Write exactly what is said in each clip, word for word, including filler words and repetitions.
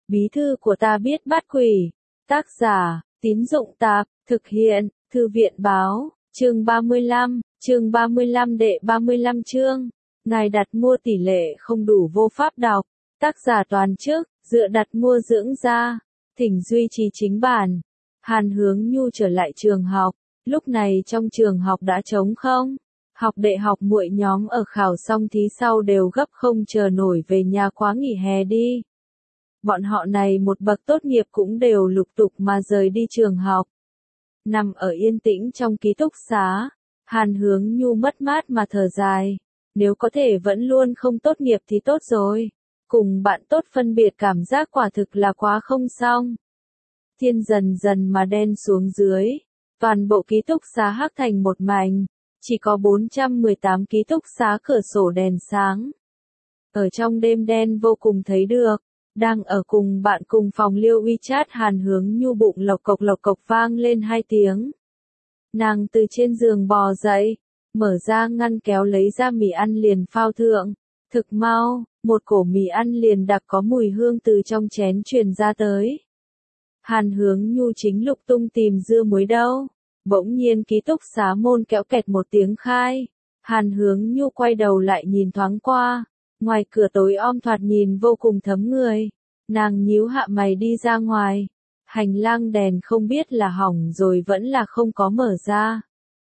Bí thư của ta biết bắt quỷ. Tác giả, Tín Dụng Tạp, thực hiện, Thư viện Báo, chương ba mươi lăm, chương ba mươi lăm đệ ba mươi lăm chương. Ngài đặt mua tỷ lệ không đủ vô pháp đọc. Tác giả toàn chức, dựa đặt mua dưỡng da. Thỉnh duy trì chính bản. Hàn Hướng Nhu trở lại trường học. Lúc này trong trường học đã trống không. Học đệ học muội nhóm ở khảo xong thí sau đều gấp không chờ nổi về nhà quá nghỉ hè đi. Bọn họ này một bậc tốt nghiệp cũng đều lục tục mà rời đi trường học. Nằm ở yên tĩnh trong ký túc xá, Hàn Hướng Nhu mất mát mà thở dài. Nếu có thể vẫn luôn không tốt nghiệp thì tốt rồi. Cùng bạn tốt phân biệt cảm giác quả thực là quá không xong. Thiên dần dần mà đen xuống dưới. Toàn bộ ký túc xá hắc thành một mảnh. Chỉ có bốn trăm mười tám ký túc xá cửa sổ đèn sáng. Ở trong đêm đen vô cùng thấy được. Đang ở cùng bạn cùng phòng liêu WeChat Hàn Hướng Nhu bụng lộc cộc lộc cộc vang lên hai tiếng. Nàng từ trên giường bò dậy, mở ra ngăn kéo lấy ra mì ăn liền phao thượng. Thực mau, một cổ mì ăn liền đặc có mùi hương từ trong chén truyền ra tới. Hàn Hướng Nhu chính lục tung tìm dưa muối đâu. Bỗng nhiên ký túc xá môn kéo kẹt một tiếng khai. Hàn Hướng Nhu quay đầu lại nhìn thoáng qua. Ngoài cửa tối om thoạt nhìn vô cùng thấm người. Nàng nhíu hạ mày đi ra ngoài. Hành lang đèn không biết là hỏng rồi vẫn là không có mở ra.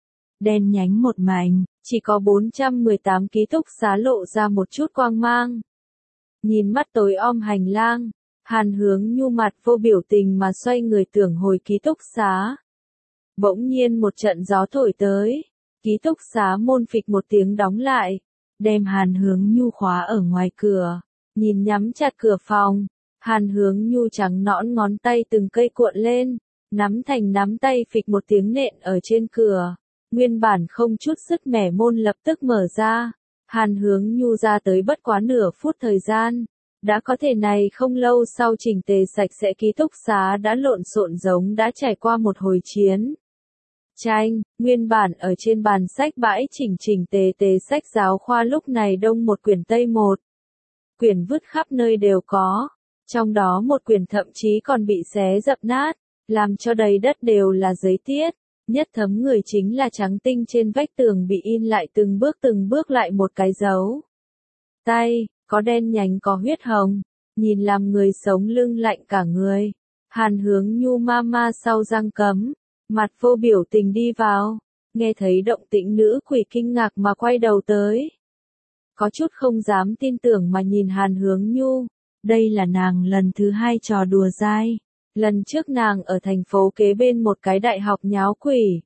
Đen nhánh một mảnh, chỉ có bốn trăm mười tám ký túc xá lộ ra một chút quang mang. Nhìn mắt tối om hành lang, Hàn Hướng Nhu mặt vô biểu tình mà xoay người tưởng hồi ký túc xá. Bỗng nhiên một trận gió thổi tới, ký túc xá môn phịch một tiếng đóng lại, đem Hàn Hướng Nhu khóa ở ngoài cửa, nhìn nhắm chặt cửa phòng, Hàn Hướng Nhu trắng nõn ngón tay từng cây cuộn lên, nắm thành nắm tay phịch một tiếng nện ở trên cửa, nguyên bản không chút sức mẻ môn lập tức mở ra, Hàn Hướng Nhu ra tới bất quá nửa phút thời gian. Đã có thể này không lâu sau chỉnh tề sạch sẽ ký túc xá đã lộn xộn giống đã trải qua một hồi chiến. Tranh, nguyên bản ở trên bàn sách bãi chỉnh chỉnh tề tề sách giáo khoa lúc này đông một quyển tây một. Quyển vứt khắp nơi đều có, trong đó một quyển thậm chí còn bị xé dập nát, làm cho đầy đất đều là giấy tiết. Nhất thấm người chính là trắng tinh trên vách tường bị in lại từng bước từng bước lại một cái dấu. Tay, có đen nhánh có huyết hồng, nhìn làm người sống lưng lạnh cả người. Hàn Hướng Nhu ma ma sau răng cấm, mặt vô biểu tình đi vào, nghe thấy động tĩnh nữ quỷ kinh ngạc mà quay đầu tới. Có chút không dám tin tưởng mà nhìn Hàn Hướng Nhu, đây là nàng lần thứ hai trò đùa dai. Lần trước nàng ở thành phố kế bên một cái đại học nháo quỷ.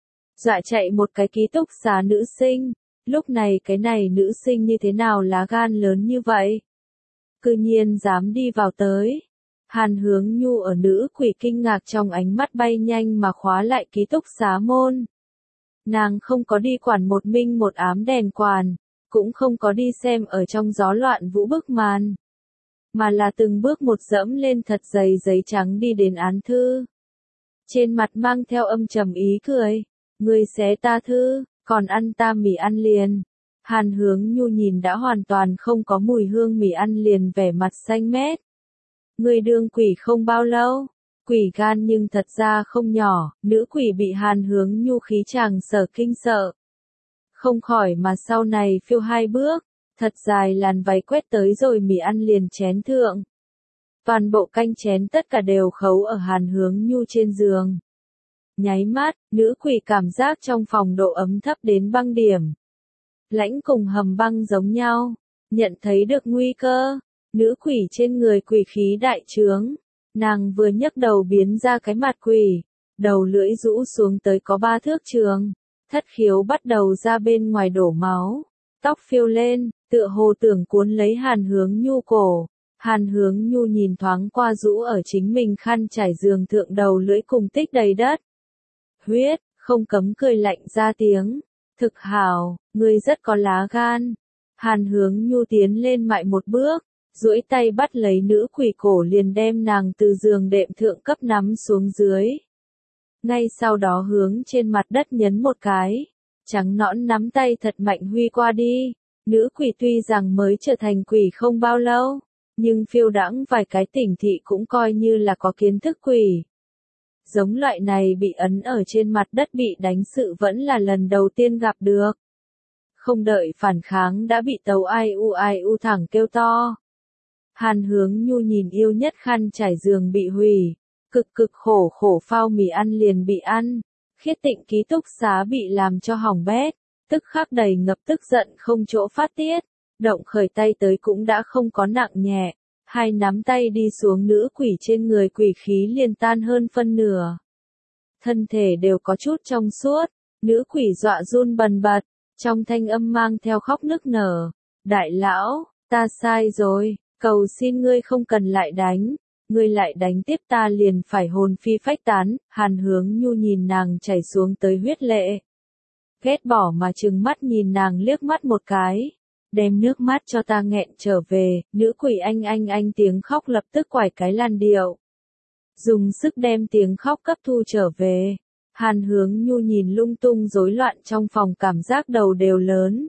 Dọa chạy một cái ký túc xá nữ sinh. Lúc này cái này nữ sinh như thế nào lá gan lớn như vậy? Cư nhiên dám đi vào tới. Hàn Hướng Nhu ở nữ quỷ kinh ngạc trong ánh mắt bay nhanh mà khóa lại ký túc xá môn. Nàng không có đi quản một minh một ám đèn quản, cũng không có đi xem ở trong gió loạn vũ bức màn. Mà là từng bước một dẫm lên thật dày giấy trắng đi đến án thư. Trên mặt mang theo âm trầm ý cười. Ngươi xé ta thư. Còn ăn ta mì ăn liền. Hàn Hướng Nhu nhìn đã hoàn toàn không có mùi hương mì ăn liền vẻ mặt xanh mét. Người đương quỷ không bao lâu. Quỷ gan nhưng thật ra không nhỏ. Nữ quỷ bị Hàn Hướng Nhu khí chàng sở kinh sợ. Không khỏi mà sau này phiêu hai bước. Thật dài làn váy quét tới rồi mì ăn liền chén thượng. Toàn bộ canh chén tất cả đều khấu ở Hàn Hướng Nhu trên giường. Nháy mắt, nữ quỷ cảm giác trong phòng độ ấm thấp đến băng điểm. Lãnh cùng hầm băng giống nhau, nhận thấy được nguy cơ, nữ quỷ trên người quỷ khí đại trướng. Nàng vừa nhấc đầu biến ra cái mặt quỷ, đầu lưỡi rũ xuống tới có ba thước trường, thất khiếu bắt đầu ra bên ngoài đổ máu, tóc phiêu lên, tựa hồ tưởng cuốn lấy Hàn Hướng Nhu cổ. Hàn Hướng Nhu nhìn thoáng qua rũ ở chính mình khăn trải giường thượng đầu lưỡi cùng tích đầy đất. Huyết, không cấm cười lạnh ra tiếng. Thực hảo, ngươi rất có lá gan. Hàn Hướng Nhu tiến lên mại một bước, duỗi tay bắt lấy nữ quỷ cổ liền đem nàng từ giường đệm thượng cấp nắm xuống dưới. Ngay sau đó hướng trên mặt đất nhấn một cái, trắng nõn nắm tay thật mạnh huy qua đi. Nữ quỷ tuy rằng mới trở thành quỷ không bao lâu, nhưng phiêu đãng vài cái tỉnh thị cũng coi như là có kiến thức quỷ. Giống loại này bị ấn ở trên mặt đất bị đánh sự vẫn là lần đầu tiên gặp được. Không đợi phản kháng đã bị tấu ai u ai u thẳng kêu to. Hàn Hướng Nhu nhìn yêu nhất khăn trải giường bị hủy, cực cực khổ khổ phao mì ăn liền bị ăn, Khiết Tịnh ký túc xá bị làm cho hỏng bét, tức khắc đầy ngập tức giận không chỗ phát tiết, động khởi tay tới cũng đã không có nặng nhẹ, hai nắm tay đi xuống nữ quỷ trên người quỷ khí liền tan hơn phân nửa. Thân thể đều có chút trong suốt, nữ quỷ dọa run bần bật, trong thanh âm mang theo khóc nức nở, đại lão, ta sai rồi, cầu xin ngươi không cần lại đánh, ngươi lại đánh tiếp ta liền phải hồn phi phách tán. Hàn Hướng Nhu nhìn nàng chảy xuống tới huyết lệ, ghét bỏ mà trừng mắt nhìn nàng liếc mắt một cái, đem nước mắt cho ta nghẹn trở về. Nữ quỷ anh anh anh tiếng khóc lập tức quải cái làn điệu, dùng sức đem tiếng khóc cấp thu trở về. Hàn Hướng Nhu nhìn lung tung rối loạn trong phòng cảm giác đầu đều lớn,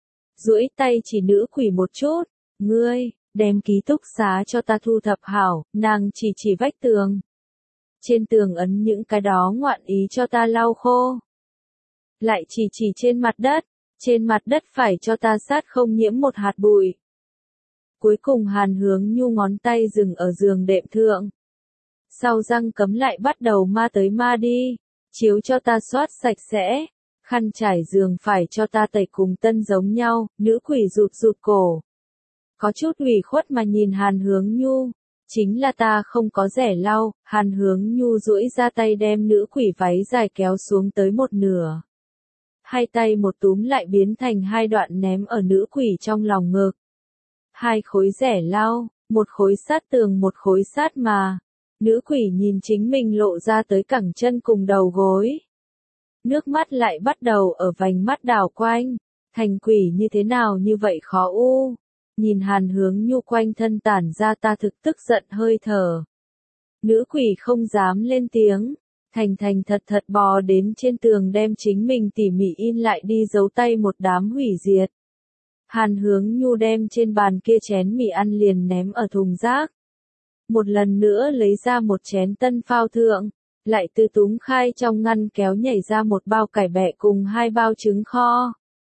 duỗi tay chỉ nữ quỷ một chút, ngươi, đem ký túc xá cho ta thu thập hảo. Nàng chỉ chỉ vách tường, trên tường ấn những cái đó ngoạn ý cho ta lau khô. Lại chỉ chỉ trên mặt đất, trên mặt đất phải cho ta sát không nhiễm một hạt bụi. Cuối cùng Hàn Hướng Nhu ngón tay dừng ở giường đệm thượng, sau răng cấm lại bắt đầu ma tới ma đi, chiếu cho ta xoát sạch sẽ, khăn trải giường phải cho ta tẩy cùng tân giống nhau. Nữ quỷ rụt rụt cổ, có chút ủy khuất mà nhìn Hàn Hướng Nhu, chính là ta không có rẻ lau. Hàn Hướng Nhu duỗi ra tay đem nữ quỷ váy dài kéo xuống tới một nửa, hai tay một túm lại biến thành hai đoạn ném ở nữ quỷ trong lòng ngực. Hai khối rẻ lau, một khối sát tường một khối sát mà. Nữ quỷ nhìn chính mình lộ ra tới cẳng chân cùng đầu gối, nước mắt lại bắt đầu ở vành mắt đảo quanh, thành quỷ như thế nào như vậy khó u. Nhìn Hàn Hướng Nhu quanh thân tản ra ta thực tức giận hơi thở, nữ quỷ không dám lên tiếng, thành thành thật thật bò đến trên tường đem chính mình tỉ mỉ in lại đi dấu tay một đám hủy diệt. Hàn Hướng Nhu đem trên bàn kia chén mì ăn liền ném ở thùng rác, một lần nữa lấy ra một chén tân phao thượng, lại từ túm khai trong ngăn kéo nhảy ra một bao cải bẹ cùng hai bao trứng kho.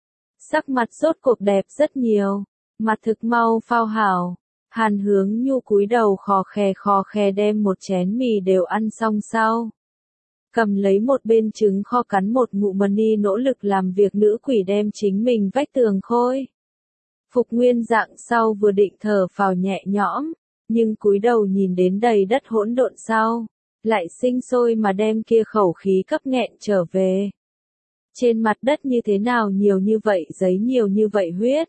Sắc mặt rốt cuộc đẹp rất nhiều, mặt thực mau phao hảo. Hàn Hướng Nhu cúi đầu khò khè khò khè đem một chén mì đều ăn xong sau, cầm lấy một bên trứng kho cắn một ngụm mần đi, nỗ lực làm việc. Nữ quỷ đem chính mình vách tường khôi phục nguyên dạng sau vừa định thở phào nhẹ nhõm, nhưng cúi đầu nhìn đến đầy đất hỗn độn sau, lại sinh sôi mà đem kia khẩu khí cấp nghẹn trở về. Trên mặt đất như thế nào nhiều như vậy giấy, nhiều như vậy huyết.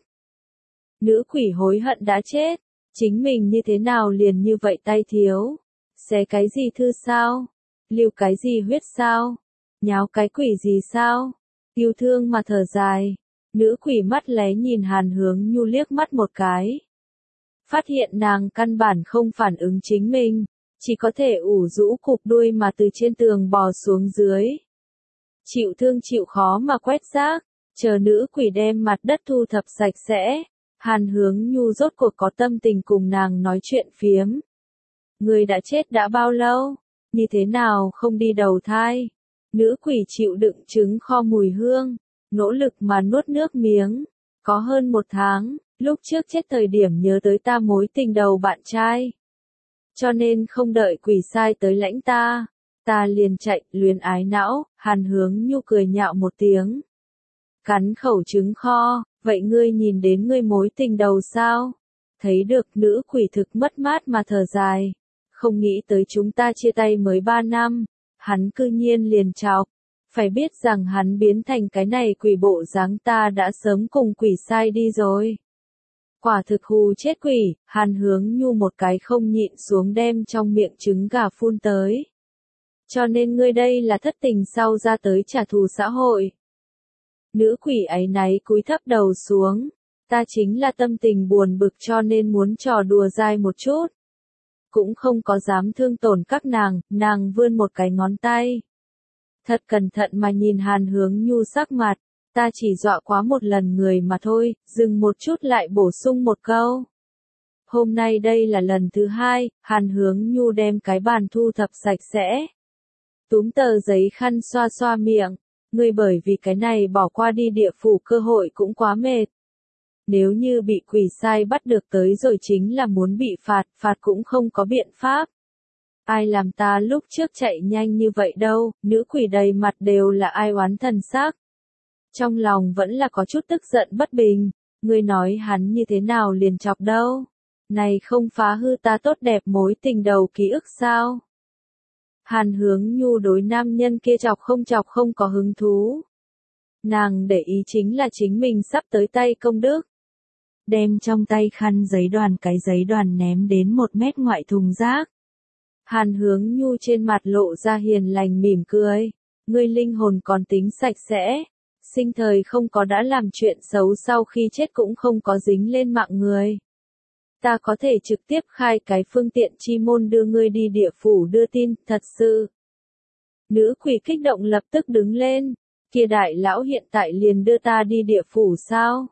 Nữ quỷ hối hận đã chết, chính mình như thế nào liền như vậy tay thiếu, xé cái gì thư sao, lưu cái gì huyết sao, nháo cái quỷ gì sao, yêu thương mà thở dài. Nữ quỷ mắt lé nhìn Hàn Hướng Nhu liếc mắt một cái, phát hiện nàng căn bản không phản ứng chính mình, chỉ có thể ủ rũ cụp đuôi mà từ trên tường bò xuống dưới. Chịu thương chịu khó mà quét rác, chờ nữ quỷ đem mặt đất thu thập sạch sẽ, Hàn Hướng Nhu rốt cuộc có tâm tình cùng nàng nói chuyện phiếm. Người đã chết đã bao lâu? Như thế nào không đi đầu thai? Nữ quỷ chịu đựng trứng kho mùi hương, nỗ lực mà nuốt nước miếng. Có hơn một tháng, lúc trước chết thời điểm nhớ tới ta mối tình đầu bạn trai. Cho nên không đợi quỷ sai tới lãnh ta, ta liền chạy, luyến ái não. Hàn Hướng Nhu cười nhạo một tiếng, cắn khẩu trứng kho, vậy ngươi nhìn đến ngươi mối tình đầu sao? Thấy được. Nữ quỷ thực mất mát mà thở dài, không nghĩ tới chúng ta chia tay mới ba năm, hắn cư nhiên liền chọc. Phải biết rằng hắn biến thành cái này quỷ bộ dáng ta đã sớm cùng quỷ sai đi rồi. Quả thực hù chết quỷ. Hàn Hướng Nhu một cái không nhịn xuống đem trong miệng trứng gà phun tới. Cho nên ngươi đây là thất tình sau ra tới trả thù xã hội. Nữ quỷ áy náy cúi thấp đầu xuống, ta chính là tâm tình buồn bực cho nên muốn trò đùa dai một chút. Cũng không có dám thương tổn các nàng. Nàng vươn một cái ngón tay, thật cẩn thận mà nhìn Hàn Hướng Nhu sắc mặt, ta chỉ dọa quá một lần người mà thôi. Dừng một chút lại bổ sung một câu, Hôm nay đây là lần thứ hai, Hàn Hướng Nhu đem cái bàn thu thập sạch sẽ. Túm tờ giấy khăn xoa xoa miệng, ngươi bởi vì cái này bỏ qua đi địa phủ cơ hội cũng quá mệt. Nếu như bị quỷ sai bắt được tới rồi chính là muốn bị phạt, phạt cũng không có biện pháp. Ai làm ta lúc trước chạy nhanh như vậy đâu, nữ quỷ đầy mặt đều là ai oán thần sắc. Trong lòng vẫn là có chút tức giận bất bình, ngươi nói hắn như thế nào liền chọc đâu. Này không phá hư ta tốt đẹp mối tình đầu ký ức sao? Hàn Hướng Nhu đối nam nhân kia chọc không chọc không có hứng thú. Nàng để ý chính là chính mình sắp tới tay công đức. Đem trong tay khăn giấy đoàn cái giấy đoàn ném đến một mét ngoại thùng rác. Hàn Hướng Nhu trên mặt lộ ra hiền lành mỉm cười. Ngươi linh hồn còn tính sạch sẽ. Sinh thời không có đã làm chuyện xấu sau khi chết cũng không có dính lên mạng người. Ta có thể trực tiếp khai cái phương tiện chi môn đưa ngươi đi địa phủ đưa tin, thật sự. Nữ quỷ kích động lập tức đứng lên. Kia đại lão hiện tại liền đưa ta đi địa phủ sao?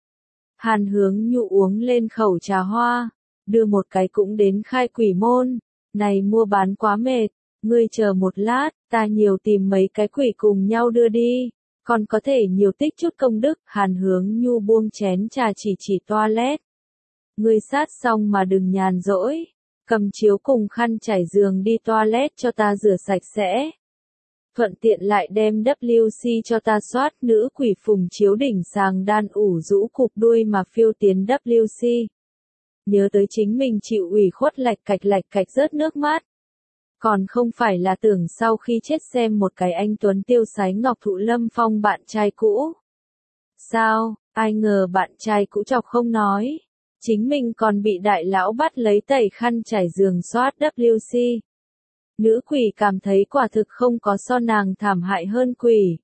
Hàn Hướng Nhu uống lên khẩu trà hoa, đưa một cái cũng đến khai quỷ môn, này mua bán quá mệt, ngươi chờ một lát, ta nhiều tìm mấy cái quỷ cùng nhau đưa đi, còn có thể nhiều tích chút công đức. Hàn Hướng Nhu buông chén trà chỉ chỉ toilet. Ngươi sát xong mà đừng nhàn rỗi, cầm chiếu cùng khăn trải giường đi toilet cho ta rửa sạch sẽ. Thuận tiện lại đem W C cho ta soát. Nữ quỷ phùng chiếu đỉnh sàng đan ủ rũ cục đuôi mà phiêu tiến W C. Nhớ tới chính mình chịu ủy khuất lạch cạch lạch cạch rớt nước mắt. Còn không phải là tưởng sau khi chết xem một cái anh tuấn tiêu sái Ngọc Thụ Lâm Phong bạn trai cũ. Sao, ai ngờ bạn trai cũ chọc không nói. Chính mình còn bị đại lão bắt lấy tẩy khăn trải giường soát W C. Nữ quỷ cảm thấy quả thực không có so nàng thảm hại hơn quỷ.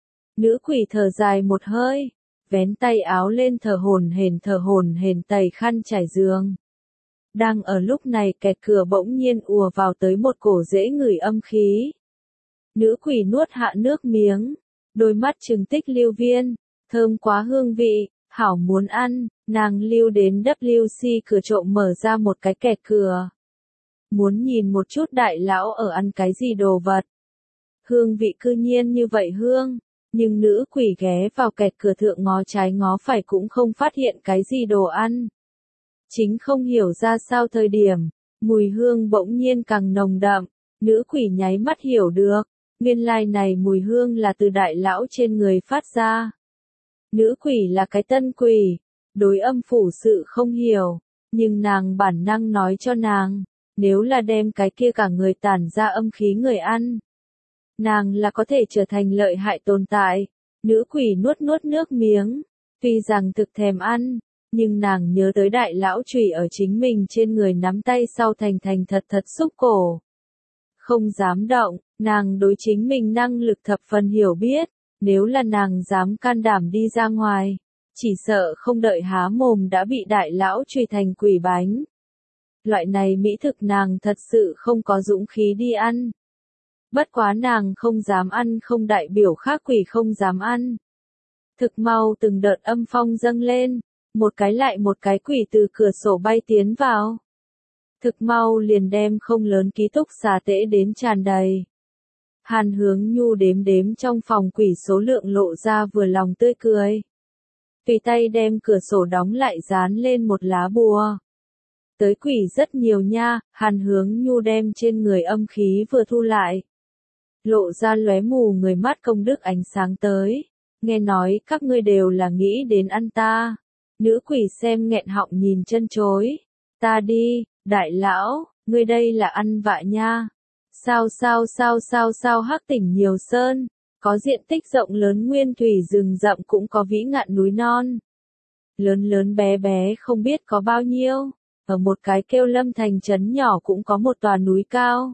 Nữ quỷ thở dài một hơi, vén tay áo lên thở hổn hển thở hổn hển tẩy khăn trải giường. Đang ở lúc này kẹt cửa bỗng nhiên ùa vào tới một cổ dễ ngửi âm khí. Nữ quỷ nuốt hạ nước miếng, đôi mắt trừng tích lưu viên, thơm quá hương vị, hảo muốn ăn, nàng lưu đến W C cửa trộm mở ra một cái kẹt cửa. Muốn nhìn một chút đại lão ở ăn cái gì đồ vật. Hương vị cư nhiên như vậy hương, nhưng nữ quỷ ghé vào kẹt cửa thượng ngó trái ngó phải cũng không phát hiện cái gì đồ ăn. Chính không hiểu ra sao thời điểm, mùi hương bỗng nhiên càng nồng đậm, nữ quỷ nháy mắt hiểu được, nguyên lai này mùi hương là từ đại lão trên người phát ra. Nữ quỷ là cái tân quỷ, đối âm phủ sự không hiểu, nhưng nàng bản năng nói cho nàng. Nếu là đem cái kia cả người tản ra âm khí người ăn, nàng là có thể trở thành lợi hại tồn tại. Nữ quỷ nuốt nuốt nước miếng, tuy rằng thực thèm ăn, nhưng nàng nhớ tới đại lão chùy ở chính mình trên người nắm tay sau thành thành thật thật xúc cổ. Không dám động, nàng đối chính mình năng lực thập phần hiểu biết, nếu là nàng dám can đảm đi ra ngoài, chỉ sợ không đợi há mồm đã bị đại lão chùy thành quỷ bánh. Loại này mỹ thực nàng thật sự không có dũng khí đi ăn. Bất quá nàng không dám ăn không đại biểu khác quỷ không dám ăn. Thực mau từng đợt âm phong dâng lên, một cái lại một cái quỷ từ cửa sổ bay tiến vào. Thực mau liền đem không lớn ký túc xá tễ đến tràn đầy. Hàn Hướng Nhu đếm đếm trong phòng quỷ số lượng lộ ra vừa lòng tươi cười. Tùy tay đem cửa sổ đóng lại dán lên một lá bùa. Tới quỷ rất nhiều nha, Hàn Hướng Nhu đem trên người âm khí vừa thu lại. Lộ ra lóe mù người mắt công đức ánh sáng tới. Nghe nói các ngươi đều là nghĩ đến ăn ta. Nữ quỷ xem nghẹn họng nhìn chân chối. Ta đi, đại lão, ngươi đây là ăn vạ nha. Sao sao sao sao sao Hắc Tỉnh nhiều sơn, có diện tích rộng lớn nguyên thủy rừng rậm cũng có vĩ ngạn núi non. Lớn lớn bé bé không biết có bao nhiêu. Ở một cái kêu Lâm thành trấn nhỏ cũng có một tòa núi cao.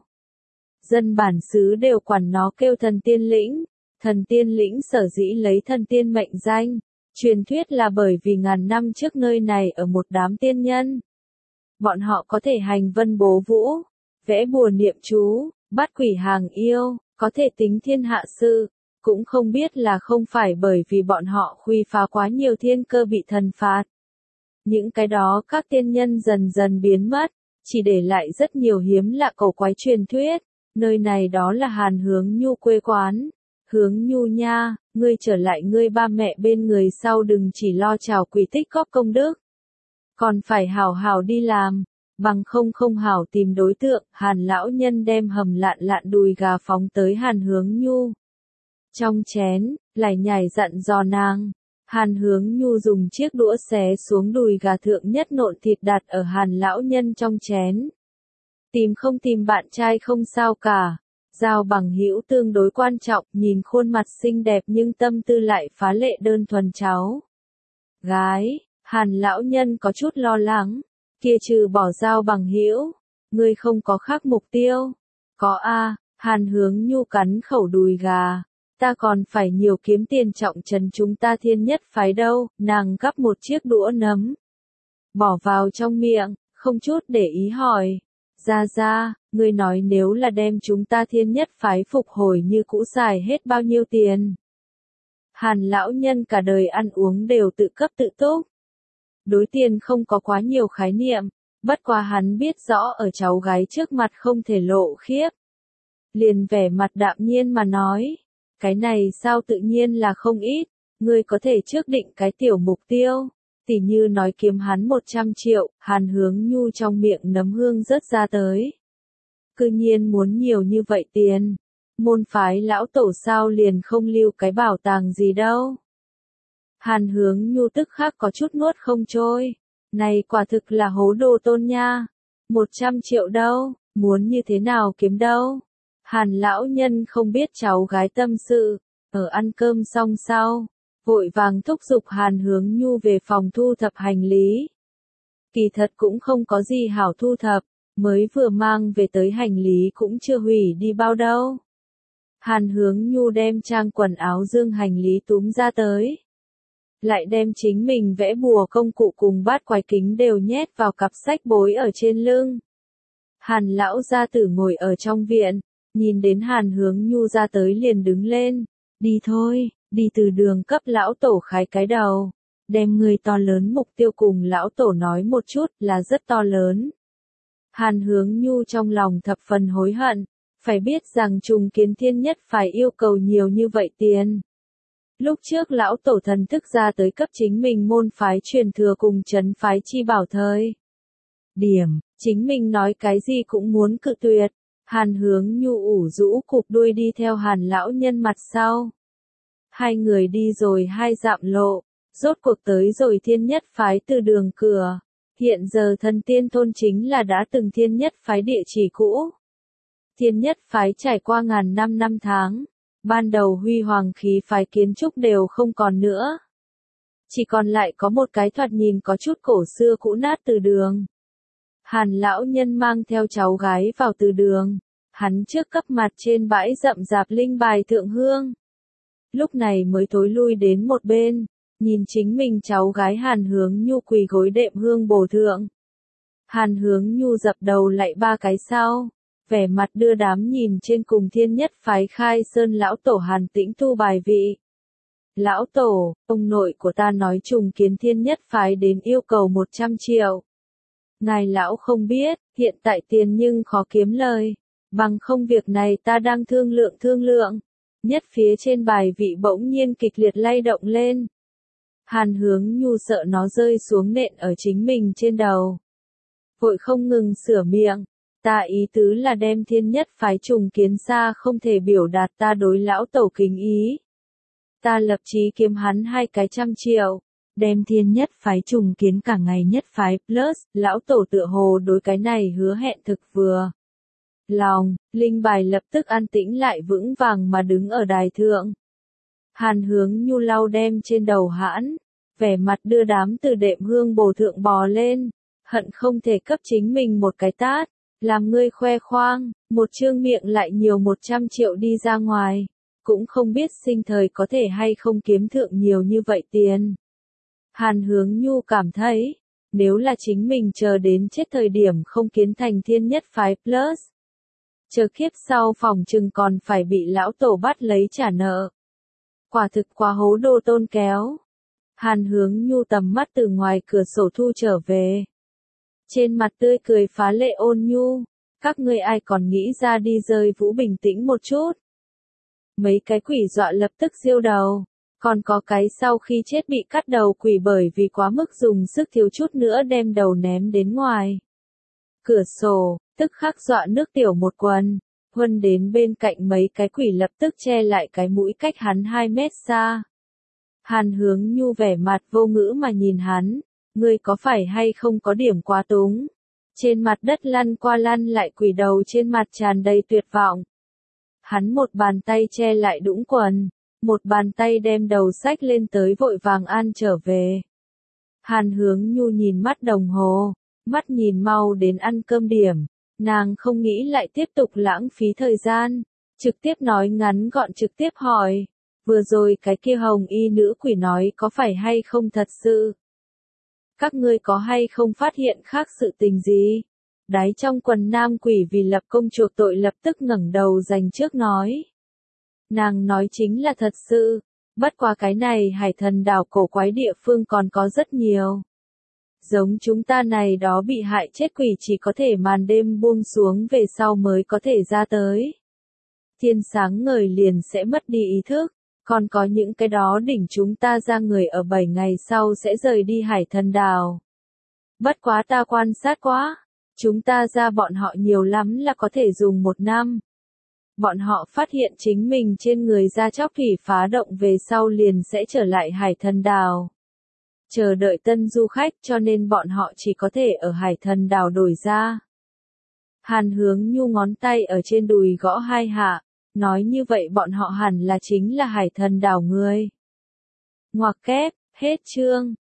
Dân bản xứ đều quản nó kêu thần tiên lĩnh. Thần tiên lĩnh sở dĩ lấy thần tiên mệnh danh. Truyền thuyết là bởi vì ngàn năm trước nơi này ở một đám tiên nhân. Bọn họ có thể hành vân bố vũ, vẽ bùa niệm chú, bắt quỷ hàng yêu, có thể tính thiên hạ sự. Cũng không biết là không phải bởi vì bọn họ khuy phá quá nhiều thiên cơ bị thần phạt. Những cái đó các tiên nhân dần dần biến mất, chỉ để lại rất nhiều hiếm lạ cổ quái truyền thuyết. Nơi này đó là Hàn Hướng Nhu quê quán. Hướng Nhu nha, ngươi trở lại ngươi ba mẹ bên người sau đừng chỉ lo chào quỷ tích góp công đức. Còn phải hảo hảo đi làm, bằng không không hảo tìm đối tượng. Hàn lão nhân đem hầm lạn lạn đùi gà phóng tới Hàn Hướng Nhu. Trong chén, lải nhải dặn dò nàng. Hàn Hướng Nhu dùng chiếc đũa xé xuống đùi gà thượng nhất nộn thịt đặt ở Hàn lão nhân trong chén. Tìm không tìm bạn trai không sao cả. Giao bằng hữu tương đối quan trọng, nhìn khuôn mặt xinh đẹp nhưng tâm tư lại phá lệ đơn thuần cháu. Gái, Hàn lão nhân có chút lo lắng. Kia trừ bỏ giao bằng hữu, ngươi không có khác mục tiêu. Có a, Hàn Hướng Nhu cắn khẩu đùi gà. Ta còn phải nhiều kiếm tiền trọng trần chúng ta thiên nhất phái đâu. Nàng gắp một chiếc đũa nấm, bỏ vào trong miệng, không chút để ý hỏi. Ra ra, ngươi nói nếu là đem chúng ta thiên nhất phái phục hồi như cũ xài hết bao nhiêu tiền? Hàn lão nhân cả đời ăn uống đều tự cấp tự túc. Đối tiền không có quá nhiều khái niệm, bất quá hắn biết rõ ở cháu gái trước mặt không thể lộ khiếp. Liền vẻ mặt đạm nhiên mà nói, cái này sao tự nhiên là không ít, ngươi có thể trước định cái tiểu mục tiêu. Tỉ như nói kiếm hắn một trăm triệu, Hàn Hướng Nhu trong miệng nấm hương rớt ra tới. Cư nhiên muốn nhiều như vậy tiền. Môn phái lão tổ sao liền không lưu cái bảo tàng gì đâu. Hàn Hướng Nhu tức khắc có chút nuốt không trôi. Này quả thực là hố đồ tôn nha. Một trăm triệu đâu, muốn như thế nào kiếm đâu. Hàn lão nhân không biết cháu gái tâm sự, ở ăn cơm xong sau. Vội vàng thúc giục Hàn Hướng Nhu về phòng thu thập hành lý. Kỳ thật cũng không có gì hảo thu thập, mới vừa mang về tới hành lý cũng chưa hủy đi bao đâu. Hàn Hướng Nhu đem trang quần áo dương hành lý túm ra tới. Lại đem chính mình vẽ bùa công cụ cùng bát quái kính đều nhét vào cặp sách bối ở trên lưng. Hàn lão gia tử ngồi ở trong viện, nhìn đến Hàn Hướng Nhu ra tới liền đứng lên. Đi thôi. Đi từ đường cấp lão tổ khái cái đầu, đem người to lớn mục tiêu cùng lão tổ nói một chút là rất to lớn. Hàn Hướng Nhu trong lòng thập phần hối hận, phải biết rằng trùng kiến thiên nhất phải yêu cầu nhiều như vậy tiền. Lúc trước lão tổ thần thức ra tới cấp chính mình môn phái truyền thừa cùng trấn phái chi bảo thời điểm, chính mình nói cái gì cũng muốn cự tuyệt. Hàn Hướng Nhu ủ rũ cụp đuôi đi theo Hàn lão nhân mặt sau. Hai người đi rồi hai dặm lộ, rốt cuộc tới rồi thiên nhất phái từ đường cửa. Hiện giờ thần tiên thôn chính là đã từng thiên nhất phái địa chỉ cũ. Thiên nhất phái trải qua ngàn năm năm tháng, ban đầu huy hoàng khí phái kiến trúc đều không còn nữa. Chỉ còn lại có một cái thoạt nhìn có chút cổ xưa cũ nát từ đường. Hàn lão nhân mang theo cháu gái vào từ đường, hắn trước cấp mặt trên bãi rậm rạp linh bài thượng hương. Lúc này mới thối lui đến một bên, nhìn chính mình cháu gái Hàn Hướng Nhu quỳ gối đệm hương bổ thượng. Hàn Hướng Nhu dập đầu lạy ba cái sau, vẻ mặt đưa đám nhìn trên cùng thiên nhất phái khai sơn lão tổ Hàn Tĩnh thu bài vị. Lão tổ, ông nội của ta nói trùng kiến thiên nhất phái đến yêu cầu một trăm triệu. Ngài lão không biết, hiện tại tiền nhưng khó kiếm lời, bằng không việc này ta đang thương lượng thương lượng. Nhất phía trên bài vị bỗng nhiên kịch liệt lay động lên. Hàn Hướng Nhu sợ nó rơi xuống nện ở chính mình trên đầu. Vội không ngừng sửa miệng. Ta ý tứ là đem thiên nhất phái trùng kiến xa không thể biểu đạt ta đối lão tổ kính ý. Ta lập chí kiếm hắn hai cái trăm triệu. Đem thiên nhất phái trùng kiến cả ngày nhất phái plus, lão tổ tựa hồ đối cái này hứa hẹn thực vừa. Lòng, linh bài lập tức an tĩnh lại vững vàng mà đứng ở đài thượng. Hàn Hướng Nhu lau đem trên đầu hãn, vẻ mặt đưa đám từ đệm hương bổ thượng bò lên, hận không thể cấp chính mình một cái tát, làm ngươi khoe khoang, một trương miệng lại nhiều một trăm triệu đi ra ngoài, cũng không biết sinh thời có thể hay không kiếm thượng nhiều như vậy tiền. Hàn Hướng Nhu cảm thấy, nếu là chính mình chờ đến chết thời điểm không kiến thành thiên nhất phái plus. Chờ kiếp sau phòng chừng còn phải bị lão tổ bắt lấy trả nợ. Quả thực quá hố đồ tôn kéo. Hàn Hướng Nhu tầm mắt từ ngoài cửa sổ thu trở về. Trên mặt tươi cười phá lệ ôn nhu. Các ngươi ai còn nghĩ ra đi rơi Vũ bình tĩnh một chút. Mấy cái quỷ dọa lập tức giêu đầu. Còn có cái sau khi chết bị cắt đầu quỷ bởi vì quá mức dùng sức thiếu chút nữa đem đầu ném đến ngoài cửa sổ, tức khắc dọa nước tiểu một quần. Huân đến bên cạnh mấy cái quỷ lập tức che lại cái mũi cách hắn hai mét xa. Hàn Hướng Nhu vẻ mặt vô ngữ mà nhìn hắn, ngươi có phải hay không có điểm quá túng. Trên mặt đất lăn qua lăn lại quỷ đầu trên mặt tràn đầy tuyệt vọng. Hắn một bàn tay che lại đũng quần, một bàn tay đem đầu xách lên tới vội vàng an trở về. Hàn Hướng Nhu nhìn mắt đồng hồ, mắt nhìn mau đến ăn cơm điểm, nàng không nghĩ lại tiếp tục lãng phí thời gian, trực tiếp nói ngắn gọn trực tiếp hỏi, vừa rồi cái kia hồng y nữ quỷ nói có phải hay không thật sự? Các ngươi có hay không phát hiện khác sự tình gì? Đáy trong quần nam quỷ vì lập công chuộc tội lập tức ngẩng đầu dành trước nói. Nàng nói chính là thật sự, bất qua cái này hải thần đảo cổ quái địa phương còn có rất nhiều. Giống chúng ta này đó bị hại chết quỷ chỉ có thể màn đêm buông xuống về sau mới có thể ra tới. Thiên sáng ngời liền sẽ mất đi ý thức, còn có những cái đó đỉnh chúng ta ra người ở bảy ngày sau sẽ rời đi hải thần đảo. Bất quá ta quan sát quá, chúng ta ra bọn họ nhiều lắm là có thể dùng một năm. Bọn họ phát hiện chính mình trên người ra chóc thủy phá động về sau liền sẽ trở lại hải thần đảo. Chờ đợi tân du khách cho nên bọn họ chỉ có thể ở hải thần đảo đổi ra. Hàn Hướng Nhu ngón tay ở trên đùi gõ hai hạ, nói như vậy bọn họ hẳn là chính là hải thần đảo người. Ngoặc kép, hết chương.